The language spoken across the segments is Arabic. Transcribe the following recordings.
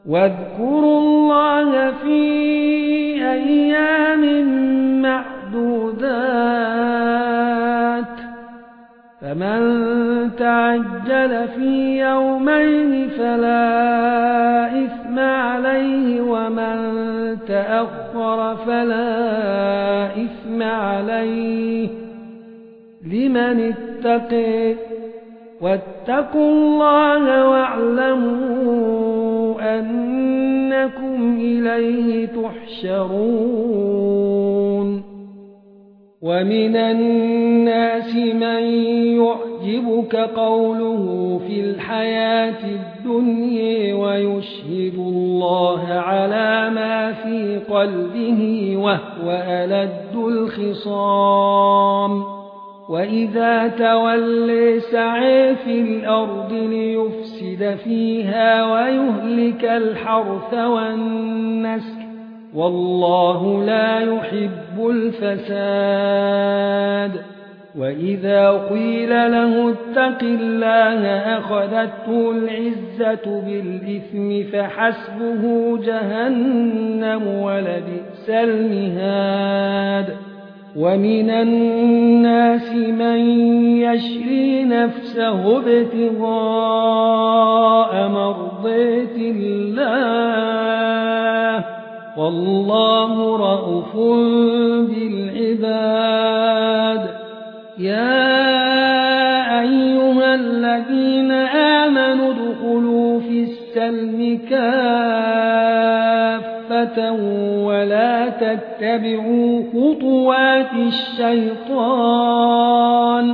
واذكروا الله في أيام معدودات فمن تعجل في يومين فلا إثم عليه ومن تأخر فلا إثم عليه لمن اتقى واتقوا الله واعلموا أنكم إليه تحشرون ومن الناس من يعجبك قوله في الحياة الدنيا ويشهد الله على ما في قلبه وهو ألد الخصام وإذا تولى سعى في الأرض ليفسد فيها ويهلك الحرث والنسل والله لا يحب الفساد وإذا قيل له اتق الله أخذته العزة بالإثم فحسبه جهنم ولبئس المهاد ومن الناس من يشري نفسه ابتغاء مرضات الله والله رءوف بالعباد يا أيها الذين آمنوا ادخلوا في السلم كافة ولا تتبعوا خطوات الشيطان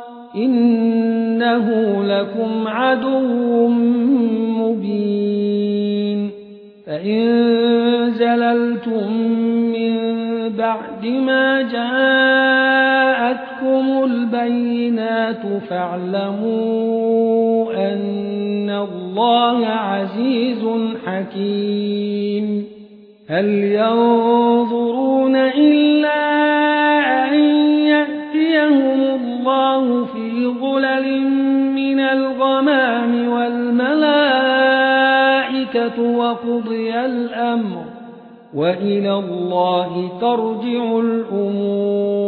إنه لكم عدو مبين فإن زللتم من بعد ما جاءتكم البينات فاعلموا أن الله عزيز حكيم هل ينظرون إلا أن يأتيهم الله في ظلل من الغمام والملائكة وقضي الأمر وإلى الله ترجع الأمور